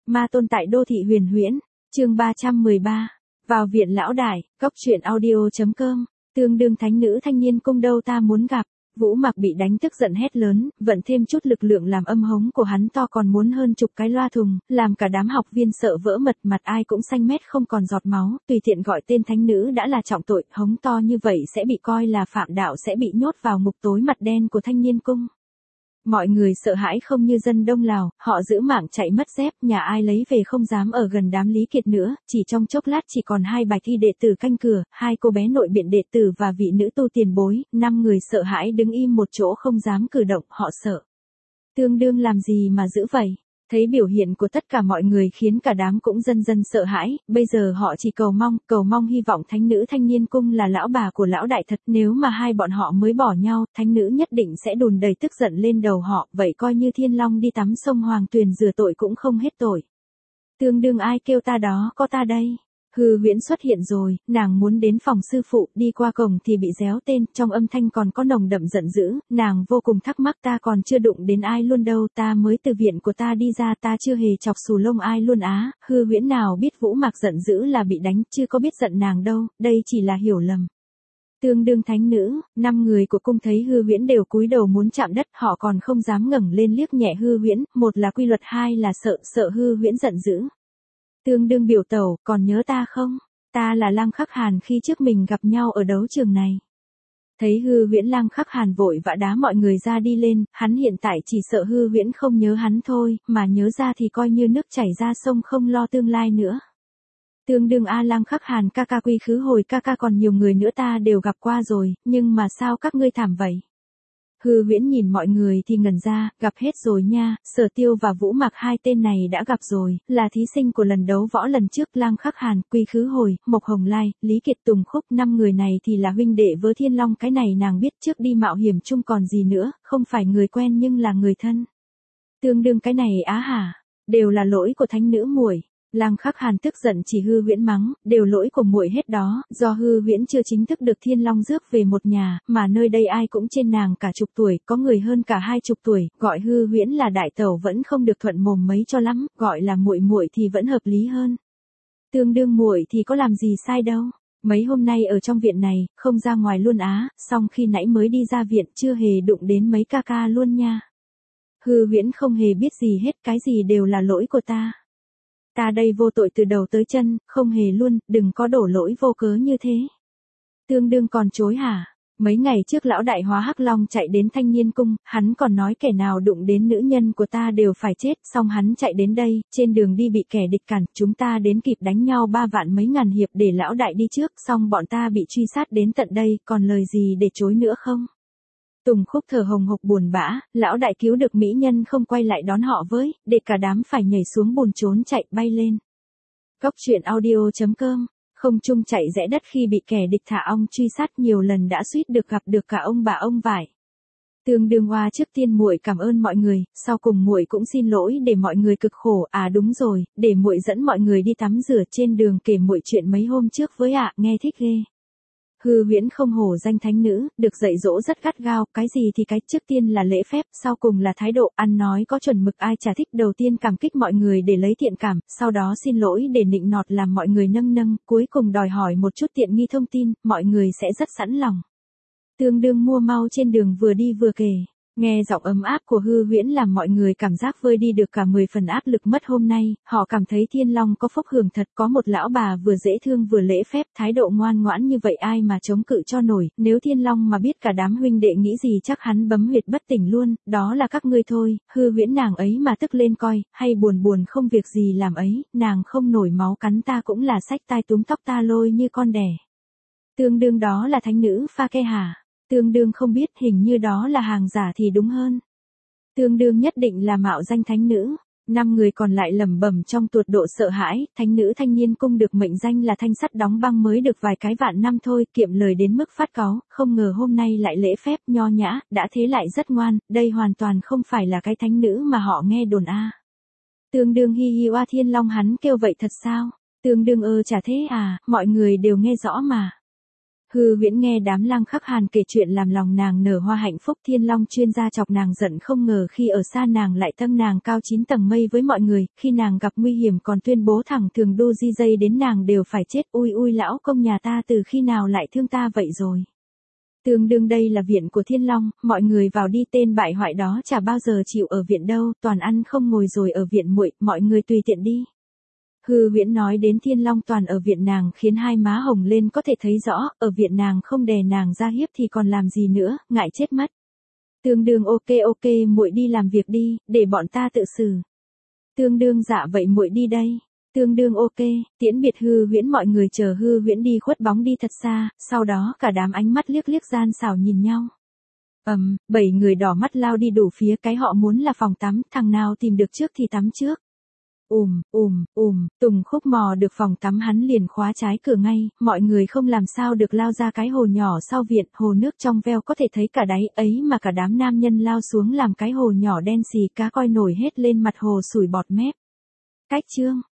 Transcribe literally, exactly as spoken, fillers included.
Ma tôn tại đô thị huyền huyễn, chương ba trăm mười ba, vào viện lão đại, góc truyện audio.com, tương đương thánh nữ thanh niên cung đâu ta muốn gặp. Vũ Mặc bị đánh tức giận hét lớn, vận thêm chút lực lượng làm âm hống của hắn to còn muốn hơn chục cái loa thùng, làm cả đám học viên sợ vỡ mật, mặt ai cũng xanh mét không còn giọt máu, tùy tiện gọi tên thánh nữ đã là trọng tội, hống to như vậy sẽ bị coi là phạm đạo, sẽ bị nhốt vào ngục tối mặt đen của thanh niên cung. Mọi người sợ hãi không như dân Đông Lào, họ giữ mạng chạy mất dép, nhà ai lấy về không dám ở gần đám Lý Kiệt nữa, chỉ trong chốc lát chỉ còn hai bài thi đệ tử canh cửa, hai cô bé nội biện đệ tử và vị nữ tu tiền bối, năm người sợ hãi đứng im một chỗ không dám cử động, họ sợ. Tương đương làm gì mà giữ vậy? Thấy biểu hiện của tất cả mọi người khiến cả đám cũng dần dần sợ hãi, bây giờ họ chỉ cầu mong, cầu mong hy vọng thánh nữ thanh niên cung là lão bà của lão đại thật, nếu mà hai bọn họ mới bỏ nhau, thánh nữ nhất định sẽ đùn đầy tức giận lên đầu họ, vậy coi như Thiên Long đi tắm sông Hoàng Tuyền rửa tội cũng không hết tội. Tương đương ai kêu ta đó, có ta đây. Hư Huyễn xuất hiện rồi, nàng muốn đến phòng sư phụ, đi qua cổng thì bị réo tên, trong âm thanh còn có nồng đậm giận dữ, nàng vô cùng thắc mắc ta còn chưa đụng đến ai luôn đâu, ta mới từ viện của ta đi ra, ta chưa hề chọc xù lông ai luôn á. Hư Huyễn nào biết Vũ Mặc giận dữ là bị đánh, chưa có biết giận nàng đâu, đây chỉ là hiểu lầm. Tương đương thánh nữ, năm người của cung thấy Hư Huyễn đều cúi đầu muốn chạm đất, họ còn không dám ngẩng lên liếc nhẹ Hư Huyễn, một là quy luật, hai là sợ, sợ Hư Huyễn giận dữ. Tương đương biểu tẩu, còn nhớ ta không? Ta là Lăng Khắc Hàn khi trước mình gặp nhau ở đấu trường này. Thấy Hư Huyễn, Lăng Khắc Hàn vội vã đá mọi người ra đi lên, hắn hiện tại chỉ sợ Hư Huyễn không nhớ hắn thôi, mà nhớ ra thì coi như nước chảy ra sông không lo tương lai nữa. Tương đương a Lăng Khắc Hàn ca ca quy khứ hồi ca ca còn nhiều người nữa ta đều gặp qua rồi, nhưng mà sao các ngươi thảm vậy? Hư Huyễn nhìn mọi người thì ngẩn ra, gặp hết rồi nha, Sở Tiêu và Vũ Mặc hai tên này đã gặp rồi, là thí sinh của lần đấu võ lần trước, Lăng Khắc Hàn, Quy Khứ Hồi, Mộc Hồng Lai, Lý Kiệt, Tùng Khúc, năm người này thì là huynh đệ với Thiên Long, cái này nàng biết trước đi mạo hiểm chung còn gì nữa, không phải người quen nhưng là người thân. Tương đương cái này á hả, đều là lỗi của thánh nữ muội. Lăng Khắc Hàn tức giận chỉ Hư Huyễn mắng, đều lỗi của muội hết đó, do Hư Huyễn chưa chính thức được Thiên Long rước về một nhà, mà nơi đây ai cũng trên nàng cả chục tuổi, có người hơn cả hai chục tuổi, gọi Hư Huyễn là đại tẩu vẫn không được thuận mồm mấy cho lắm, gọi là muội muội thì vẫn hợp lý hơn. Tương đương muội thì có làm gì sai đâu, mấy hôm nay ở trong viện này, không ra ngoài luôn á, xong khi nãy mới đi ra viện chưa hề đụng đến mấy ca ca luôn nha. Hư Huyễn không hề biết gì hết, cái gì đều là lỗi của ta. Ta đây vô tội từ đầu tới chân, không hề luôn, đừng có đổ lỗi vô cớ như thế. Tương đương còn chối hả? Mấy ngày trước lão đại hóa Hắc Long chạy đến thanh niên cung, hắn còn nói kẻ nào đụng đến nữ nhân của ta đều phải chết, xong hắn chạy đến đây, trên đường đi bị kẻ địch cản, chúng ta đến kịp đánh nhau ba vạn mấy ngàn hiệp để lão đại đi trước, xong bọn ta bị truy sát đến tận đây, còn lời gì để chối nữa không? Tùng Khúc thở hồng hộc buồn bã, lão đại cứu được mỹ nhân không quay lại đón họ với, để cả đám phải nhảy xuống bùn trốn chạy bay lên. Góc truyện audio.com, không trung chạy rẽ đất khi bị kẻ địch thả ong truy sát nhiều lần đã suýt được gặp được cả ông bà ông vải. Tương đương hoa trước tiên muội cảm ơn mọi người, sau cùng muội cũng xin lỗi để mọi người cực khổ, à đúng rồi, để muội dẫn mọi người đi tắm rửa trên đường kể muội chuyện mấy hôm trước với ạ, nghe thích ghê. Hư Huyễn không hổ danh thánh nữ, được dạy dỗ rất gắt gao, cái gì thì cái, trước tiên là lễ phép, sau cùng là thái độ, ăn nói có chuẩn mực, ai chả thích, đầu tiên cảm kích mọi người để lấy thiện cảm, sau đó xin lỗi để nịnh nọt làm mọi người nâng nâng, cuối cùng đòi hỏi một chút tiện nghi thông tin, mọi người sẽ rất sẵn lòng. Tương đương mua mau trên đường vừa đi vừa kể. Nghe giọng ấm áp của Hư Huyễn làm mọi người cảm giác vơi đi được cả mười phần áp lực mất hôm nay, họ cảm thấy Thiên Long có phúc hưởng thật, có một lão bà vừa dễ thương vừa lễ phép, thái độ ngoan ngoãn như vậy ai mà chống cự cho nổi, nếu Thiên Long mà biết cả đám huynh đệ nghĩ gì chắc hắn bấm huyệt bất tỉnh luôn, đó là các ngươi thôi. Hư Huyễn nàng ấy mà tức lên coi, hay buồn buồn không việc gì làm ấy, nàng không nổi máu cắn ta cũng là xách tai túm tóc ta lôi như con đẻ. Tương đương đó là thánh nữ pha ke hả? Tương đương không biết, hình như đó là hàng giả thì đúng hơn. Tương đương nhất định là mạo danh thánh nữ. Năm người còn lại lẩm bẩm trong tột độ sợ hãi, thánh nữ thanh niên cung được mệnh danh là thanh sắt đóng băng mới được vài cái vạn năm thôi, kiệm lời đến mức phát cáu, không ngờ hôm nay lại lễ phép, nho nhã, đã thế lại rất ngoan, đây hoàn toàn không phải là cái thánh nữ mà họ nghe đồn a. Tương đương hi hi oa Thiên Long hắn kêu vậy thật sao? Tương đương ơ chả thế à, mọi người đều nghe rõ mà. Hư Huyễn nghe đám Lăng Khắc Hàn kể chuyện làm lòng nàng nở hoa hạnh phúc. Thiên Long chuyên gia chọc nàng giận, không ngờ khi ở xa nàng lại thăng nàng cao chín tầng mây với mọi người, khi nàng gặp nguy hiểm còn tuyên bố thẳng thường đu di dây đến nàng đều phải chết. Ui ui, lão công nhà ta từ khi nào lại thương ta vậy rồi. Tương đương đây là viện của Thiên Long, mọi người vào đi, tên bại hoại đó chả bao giờ chịu ở viện đâu, toàn ăn không ngồi rồi ở viện muội, mọi người tùy tiện đi. Hư Huyễn nói đến Thiên Long toàn ở viện nàng khiến hai má hồng lên, có thể thấy rõ, ở viện nàng không đè nàng ra hiếp thì còn làm gì nữa, ngại chết mất. Tương đương ok ok, muội đi làm việc đi, để bọn ta tự xử. Tương đương dạ vậy muội đi đây. Tương đương ok, tiễn biệt Hư Huyễn, mọi người chờ Hư Huyễn đi khuất bóng đi thật xa, sau đó cả đám ánh mắt liếc liếc gian xảo nhìn nhau. Ầm, um, bảy người đỏ mắt lao đi đủ phía, cái họ muốn là phòng tắm, thằng nào tìm được trước thì tắm trước. Ùm, ùm, ùm, Tùng Khúc mò được phòng tắm hắn liền khóa trái cửa ngay, mọi người không làm sao được lao ra cái hồ nhỏ sau viện, hồ nước trong veo có thể thấy cả đáy ấy mà cả đám nam nhân lao xuống làm cái hồ nhỏ đen xì, cá coi nổi hết lên mặt hồ sủi bọt mép. Cách chương